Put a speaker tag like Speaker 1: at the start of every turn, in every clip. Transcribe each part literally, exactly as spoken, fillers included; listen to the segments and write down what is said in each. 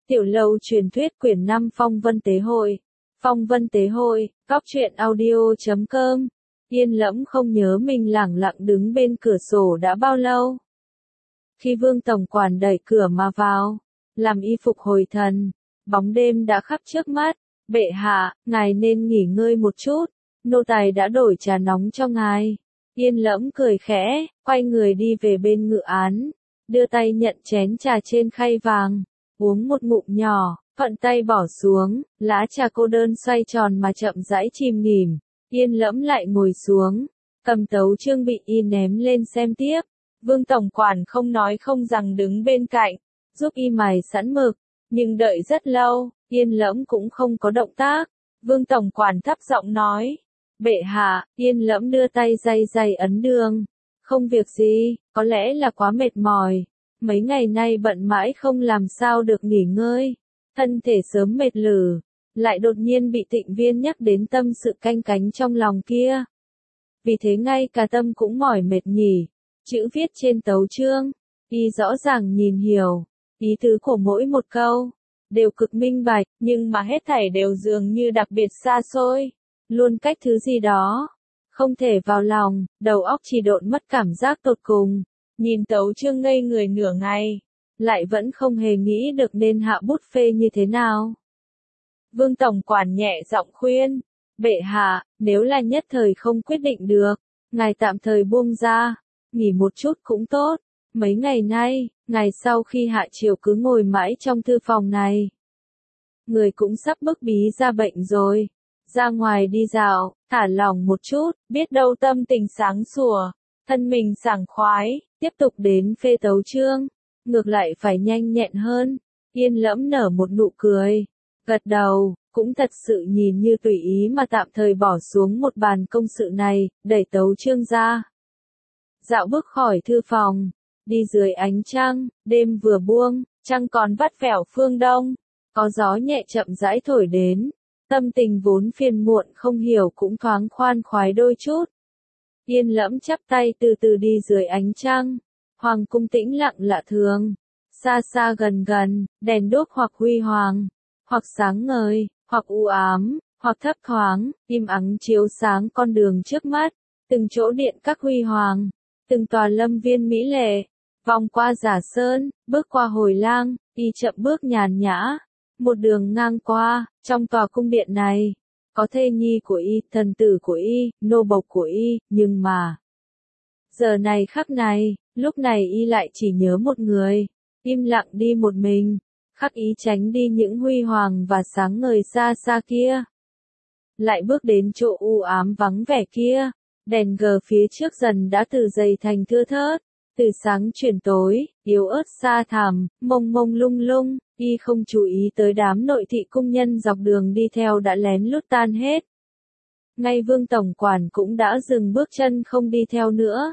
Speaker 1: Tiểu lâu truyền thuyết quyển năm Phong Vân Tế Hội. Phong Vân Tế Hội, góc truyện audio chấm com. Yên Lẫm không nhớ mình lẳng lặng đứng bên cửa sổ đã bao lâu. Khi Vương tổng quản đẩy cửa mà vào, làm y phục hồi thần, bóng đêm đã khắp trước mắt. Bệ hạ, ngài nên nghỉ ngơi một chút, nô tài đã đổi trà nóng cho ngài. Yên Lẫm cười khẽ, quay người đi về bên ngự án, đưa tay nhận chén trà trên khay vàng, uống một ngụm nhỏ, thuận tay bỏ xuống, lá trà cô đơn xoay tròn mà chậm rãi chìm nghỉm. Yên Lẫm lại ngồi xuống, cầm tấu chương bị y ném lên xem tiếp. Vương tổng quản không nói không rằng đứng bên cạnh, giúp y mài sẵn mực, nhưng đợi rất lâu, Yên Lẫm cũng không có động tác. Vương tổng quản thấp giọng nói, bệ hạ. Yên Lẫm đưa tay day day ấn đường. Không việc gì, có lẽ là quá mệt mỏi. Mấy ngày nay bận mãi không làm sao được nghỉ ngơi. Thân thể sớm mệt lử, lại đột nhiên bị Tịnh Viên nhắc đến tâm sự canh cánh trong lòng kia. Vì thế ngay cả tâm cũng mỏi mệt nhỉ. Chữ viết trên tấu chương, y rõ ràng nhìn hiểu, ý tứ của mỗi một câu, đều cực minh bạch, nhưng mà hết thảy đều dường như đặc biệt xa xôi, luôn cách thứ gì đó, không thể vào lòng, đầu óc chỉ độn mất cảm giác tột cùng, nhìn tấu chương ngây người nửa ngày, lại vẫn không hề nghĩ được nên hạ bút phê như thế nào. Vương tổng quản nhẹ giọng khuyên, bệ hạ, nếu là nhất thời không quyết định được, ngài tạm thời buông ra, nghỉ một chút cũng tốt. Mấy ngày nay, ngày sau khi hạ triều cứ ngồi mãi trong thư phòng này. Người cũng sắp bức bí ra bệnh rồi. Ra ngoài đi dạo, thả lỏng một chút, biết đâu tâm tình sáng sủa, thân mình sảng khoái, tiếp tục đến phê tấu chương. Ngược lại phải nhanh nhẹn hơn. Yên Lẫm nở một nụ cười, gật đầu, cũng thật sự nhìn như tùy ý mà tạm thời bỏ xuống một bàn công sự này, đẩy tấu chương ra. Dạo bước khỏi thư phòng, đi dưới ánh trăng, đêm vừa buông, trăng còn vắt vẻo phương đông, có gió nhẹ chậm rãi thổi đến, tâm tình vốn phiền muộn không hiểu cũng thoáng khoan khoái đôi chút. Yên Lẫm chắp tay từ từ đi dưới ánh trăng, hoàng cung tĩnh lặng lạ thường, xa xa gần gần, đèn đuốc hoặc huy hoàng, hoặc sáng ngời, hoặc u ám, hoặc thấp thoáng, im ắng chiếu sáng con đường trước mắt, từng chỗ điện các huy hoàng. Từng tòa lâm viên mỹ lệ, vòng qua Giả Sơn, bước qua Hồi Lang, y chậm bước nhàn nhã, một đường ngang qua, trong tòa cung điện này, có thê nhi của y, thần tử của y, nô bộc của y, nhưng mà, giờ này khắc này, lúc này y lại chỉ nhớ một người, im lặng đi một mình, khắc ý tránh đi những huy hoàng và sáng ngời xa xa kia. Lại bước đến chỗ u ám vắng vẻ kia. Đèn gờ phía trước dần đã từ dày thành thưa thớt, từ sáng chuyển tối, yếu ớt xa thẳm, mông mông lung lung, y không chú ý tới đám nội thị cung nhân dọc đường đi theo đã lén lút tan hết. Ngay Vương tổng quản cũng đã dừng bước chân không đi theo nữa.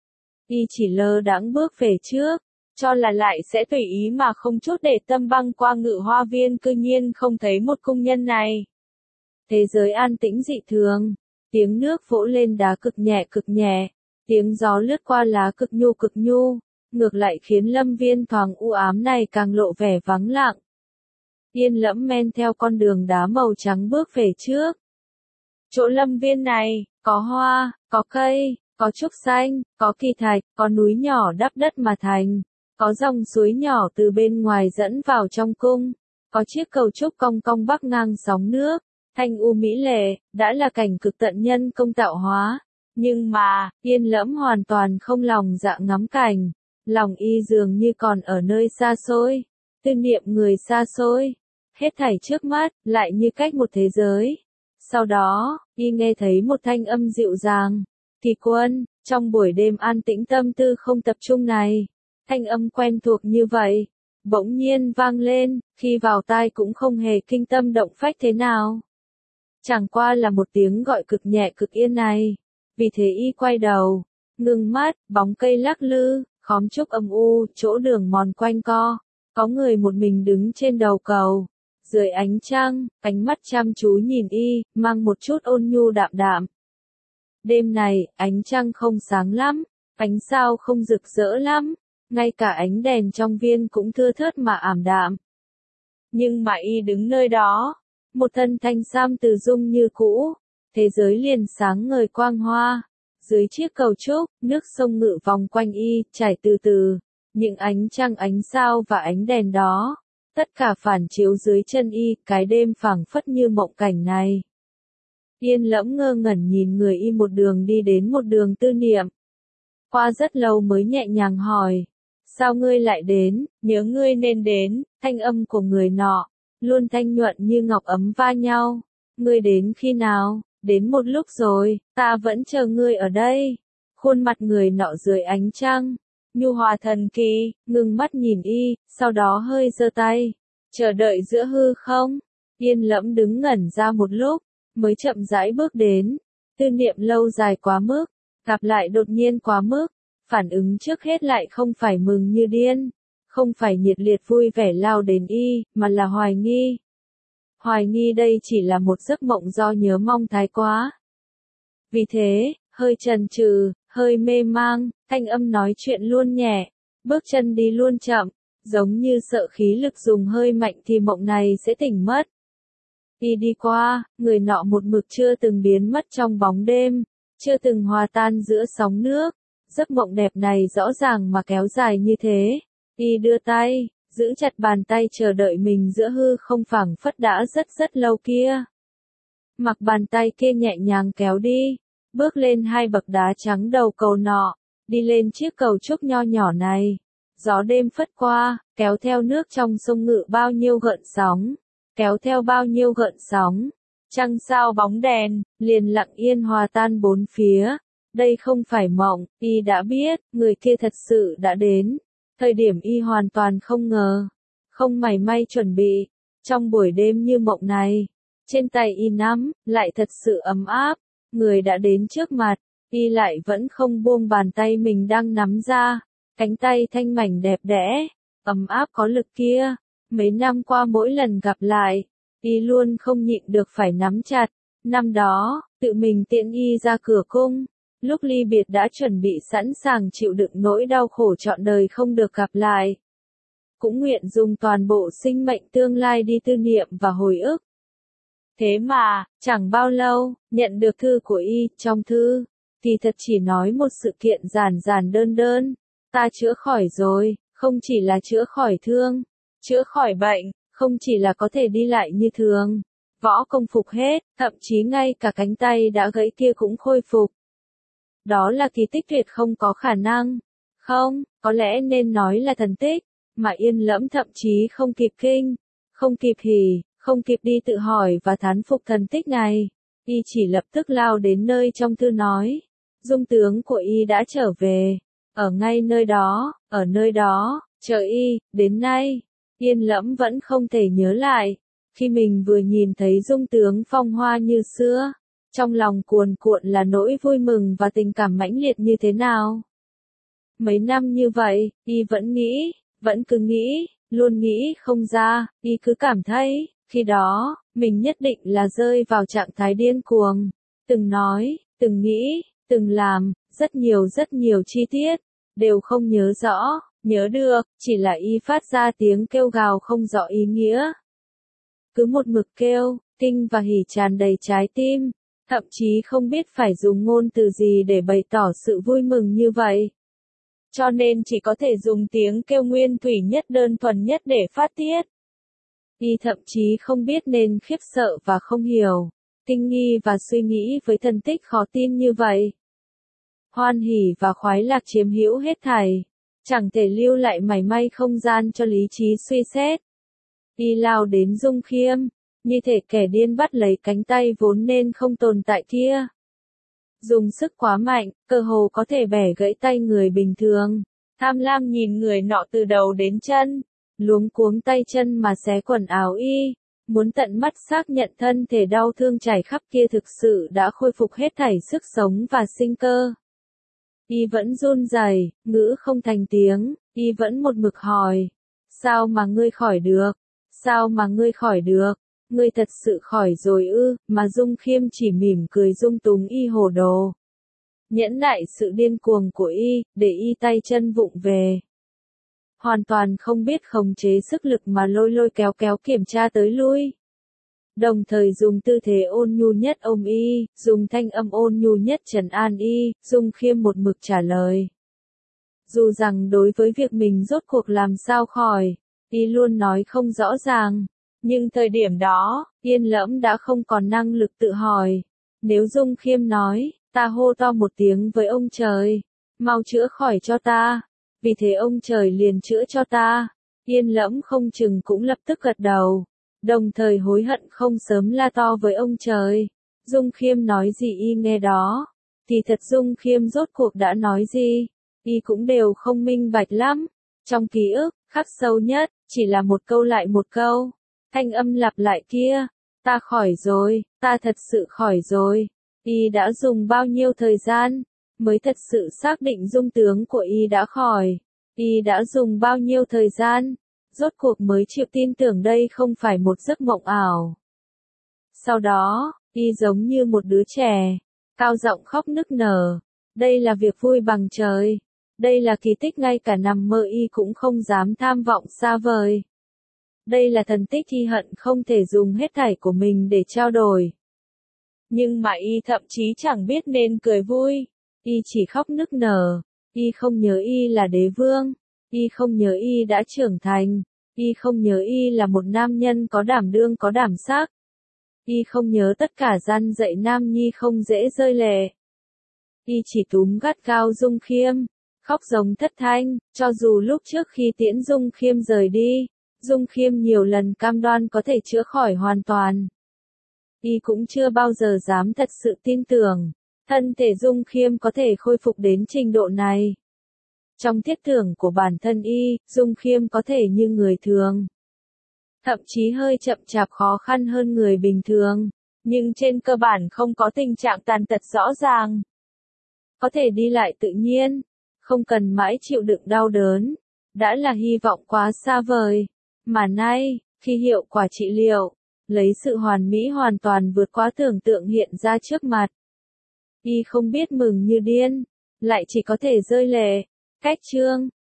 Speaker 1: Y chỉ lơ đãng bước về trước, cho là lại sẽ tùy ý mà không chút để tâm băng qua Ngự Hoa Viên, cư nhiên không thấy một cung nhân này. Thế giới an tĩnh dị thường. Tiếng nước vỗ lên đá cực nhẹ cực nhẹ, tiếng gió lướt qua lá cực nhu cực nhu, ngược lại khiến lâm viên thoáng u ám này càng lộ vẻ vắng lặng. Yên Lẫm men theo con đường đá màu trắng bước về trước. Chỗ lâm viên này, có hoa, có cây, có trúc xanh, có kỳ thạch, có núi nhỏ đắp đất mà thành, có dòng suối nhỏ từ bên ngoài dẫn vào trong cung, có chiếc cầu trúc cong cong bắc ngang sóng nước. Thanh u mỹ lệ, đã là cảnh cực tận nhân công tạo hóa. Nhưng mà, Yên Lẫm hoàn toàn không lòng dạ ngắm cảnh. Lòng y dường như còn ở nơi xa xôi. Tư niệm người xa xôi. Hết thảy trước mắt, lại như cách một thế giới. Sau đó, y nghe thấy một thanh âm dịu dàng. Kỳ Quân, trong buổi đêm an tĩnh tâm tư không tập trung này. Thanh âm quen thuộc như vậy. Bỗng nhiên vang lên, khi vào tai cũng không hề kinh tâm động phách thế nào. Chẳng qua là một tiếng gọi cực nhẹ cực yên này. Vì thế y quay đầu, ngưng mắt, bóng cây lắc lư, khóm trúc âm u, chỗ đường mòn quanh co. Có người một mình đứng trên đầu cầu. Dưới ánh trăng, ánh mắt chăm chú nhìn y, mang một chút ôn nhu đạm đạm. Đêm này, ánh trăng không sáng lắm, ánh sao không rực rỡ lắm. Ngay cả ánh đèn trong viên cũng thưa thớt mà ảm đạm. Nhưng mà y đứng nơi đó, một thân thanh sam từ dung như cũ, thế giới liền sáng ngời quang hoa. Dưới chiếc cầu trúc, nước sông ngự vòng quanh y, chảy từ từ, những ánh trăng ánh sao và ánh đèn đó, tất cả phản chiếu dưới chân y, cái đêm phảng phất như mộng cảnh này. Yên Lẫm ngơ ngẩn nhìn người y một đường đi đến một đường tư niệm. Qua rất lâu mới nhẹ nhàng hỏi, sao ngươi lại đến, nhớ ngươi nên đến, thanh âm của người nọ, luôn thanh nhuận như ngọc ấm va nhau. Ngươi đến khi nào? Đến một lúc rồi, ta vẫn chờ ngươi ở đây. Khuôn mặt người nọ dưới ánh trăng, nhu hòa thần kỳ, ngừng mắt nhìn y, sau đó hơi giơ tay, chờ đợi giữa hư không. Yên Lẫm đứng ngẩn ra một lúc, mới chậm rãi bước đến. Tư niệm lâu dài quá mức, gặp lại đột nhiên quá mức, phản ứng trước hết lại không phải mừng như điên, không phải nhiệt liệt vui vẻ lao đến y, mà là hoài nghi. Hoài nghi đây chỉ là một giấc mộng do nhớ mong thái quá. Vì thế, hơi chần chừ, hơi mê mang, thanh âm nói chuyện luôn nhẹ, bước chân đi luôn chậm, giống như sợ khí lực dùng hơi mạnh thì mộng này sẽ tỉnh mất. Y đi qua, người nọ một mực chưa từng biến mất trong bóng đêm, chưa từng hòa tan giữa sóng nước. Giấc mộng đẹp này rõ ràng mà kéo dài như thế. Y đưa tay, giữ chặt bàn tay chờ đợi mình giữa hư không phảng phất đã rất rất lâu kia. Mặc bàn tay kia nhẹ nhàng kéo đi, bước lên hai bậc đá trắng đầu cầu nọ, đi lên chiếc cầu trúc nho nhỏ này. Gió đêm phất qua, kéo theo nước trong sông ngự bao nhiêu gợn sóng, kéo theo bao nhiêu gợn sóng. Trăng sao bóng đèn, liền lặng yên hòa tan bốn phía. Đây không phải mộng, y đã biết, người kia thật sự đã đến. Thời điểm y hoàn toàn không ngờ, không mảy may chuẩn bị. Trong buổi đêm như mộng này, trên tay y nắm, lại thật sự ấm áp. Người đã đến trước mặt, y lại vẫn không buông bàn tay mình đang nắm ra. Cánh tay thanh mảnh đẹp đẽ, ấm áp có lực kia. Mấy năm qua mỗi lần gặp lại, y luôn không nhịn được phải nắm chặt. Năm đó, tự mình tiễn y ra cửa cung. Lúc ly biệt đã chuẩn bị sẵn sàng chịu đựng nỗi đau khổ trọn đời không được gặp lại. Cũng nguyện dùng toàn bộ sinh mệnh tương lai đi tư niệm và hồi ức. Thế mà, chẳng bao lâu, nhận được thư của y, trong thư, thì thật chỉ nói một sự kiện giản giản đơn đơn. Ta chữa khỏi rồi, không chỉ là chữa khỏi thương, chữa khỏi bệnh, không chỉ là có thể đi lại như thường. Võ công phục hết, thậm chí ngay cả cánh tay đã gãy kia cũng khôi phục. Đó là kỳ tích tuyệt không có khả năng. Không, có lẽ nên nói là thần tích, mà Yên Lẫm thậm chí không kịp kinh, không kịp hỉ, không kịp đi tự hỏi và thán phục thần tích này. Y chỉ lập tức lao đến nơi trong thư nói. Dung tướng của y đã trở về, ở ngay nơi đó, ở nơi đó, chờ y, đến nay. Yên Lẫm vẫn không thể nhớ lại, khi mình vừa nhìn thấy dung tướng phong hoa như xưa. Trong lòng cuồn cuộn là nỗi vui mừng và tình cảm mãnh liệt như thế nào. Mấy năm như vậy, y vẫn nghĩ, vẫn cứ nghĩ, luôn nghĩ không ra, y cứ cảm thấy, khi đó, mình nhất định là rơi vào trạng thái điên cuồng. Từng nói, từng nghĩ, từng làm, rất nhiều rất nhiều chi tiết, đều không nhớ rõ, nhớ được, chỉ là y phát ra tiếng kêu gào không rõ ý nghĩa. Cứ một mực kêu, kinh và hỉ tràn đầy trái tim. Thậm chí không biết phải dùng ngôn từ gì để bày tỏ sự vui mừng như vậy. Cho nên chỉ có thể dùng tiếng kêu nguyên thủy nhất đơn thuần nhất để phát tiết. Y thậm chí không biết nên khiếp sợ và không hiểu, kinh nghi và suy nghĩ với thần tích khó tin như vậy. Hoan hỉ và khoái lạc chiếm hữu hết thảy, chẳng thể lưu lại mảy may không gian cho lý trí suy xét. Y lao đến Dung Khiêm, như thể kẻ điên bắt lấy cánh tay vốn nên không tồn tại kia. Dùng sức quá mạnh, cơ hồ có thể bẻ gãy tay người bình thường. Tham lam nhìn người nọ từ đầu đến chân, luống cuống tay chân mà xé quần áo y, muốn tận mắt xác nhận thân thể đau thương chảy khắp kia thực sự đã khôi phục hết thảy sức sống và sinh cơ. Y vẫn run rẩy, ngữ không thành tiếng, y vẫn một mực hỏi. Sao mà ngươi khỏi được? Sao mà ngươi khỏi được? Ngươi thật sự khỏi rồi ư? Mà Dung Khiêm chỉ mỉm cười dung túng y hồ đồ. Nhẫn nại sự điên cuồng của y, để y tay chân vụng về. hoàn toàn không biết khống chế sức lực mà lôi lôi kéo kéo kiểm tra tới lui. Đồng thời dùng tư thế ôn nhu nhất ôm y, dùng thanh âm ôn nhu nhất trấn an y, Dung Khiêm một mực trả lời. Dù rằng đối với việc mình rốt cuộc làm sao khỏi, y luôn nói không rõ ràng, nhưng thời điểm đó, Yên Lẫm đã không còn năng lực tự hỏi. Nếu Dung Khiêm nói, ta hô to một tiếng với ông trời, mau chữa khỏi cho ta, vì thế ông trời liền chữa cho ta, Yên Lẫm không chừng cũng lập tức gật đầu, đồng thời hối hận không sớm la to với ông trời. Dung Khiêm nói gì y nghe đó, thì thật Dung Khiêm rốt cuộc đã nói gì, y cũng đều không minh bạch lắm. Trong ký ức, khắc sâu nhất, chỉ là một câu lại một câu, thanh âm lặp lại kia, ta khỏi rồi, ta thật sự khỏi rồi. Y đã dùng bao nhiêu thời gian, mới thật sự xác định dung tướng của y đã khỏi. Y đã dùng bao nhiêu thời gian, rốt cuộc mới chịu tin tưởng đây không phải một giấc mộng ảo. Sau đó, y giống như một đứa trẻ, cao giọng khóc nức nở. Đây là việc vui bằng trời. Đây là kỳ tích ngay cả nằm mơ y cũng không dám tham vọng xa vời. Đây là thần tích y hận không thể dùng hết thảy của mình để trao đổi. Nhưng mà y thậm chí chẳng biết nên cười vui. Y chỉ khóc nức nở. Y không nhớ y là đế vương. Y không nhớ y đã trưởng thành. Y không nhớ y là một nam nhân có đảm đương có đảm sắc. Y không nhớ tất cả gian dạy nam nhi không dễ rơi lệ. Y chỉ túm gắt gao Dung Khiêm, khóc giống thất thanh, cho dù lúc trước khi tiễn Dung Khiêm rời đi, Dung Khiêm nhiều lần cam đoan có thể chữa khỏi hoàn toàn. Y cũng chưa bao giờ dám thật sự tin tưởng, thân thể Dung Khiêm có thể khôi phục đến trình độ này. Trong thiết tưởng của bản thân y, Dung Khiêm có thể như người thường. Thậm chí hơi chậm chạp khó khăn hơn người bình thường, nhưng trên cơ bản không có tình trạng tàn tật rõ ràng. Có thể đi lại tự nhiên, không cần mãi chịu đựng đau đớn, đã là hy vọng quá xa vời. Mà nay, khi hiệu quả trị liệu, lấy sự hoàn mỹ hoàn toàn vượt quá tưởng tượng hiện ra trước mặt, y không biết mừng như điên, lại chỉ có thể rơi lệ. Cách chương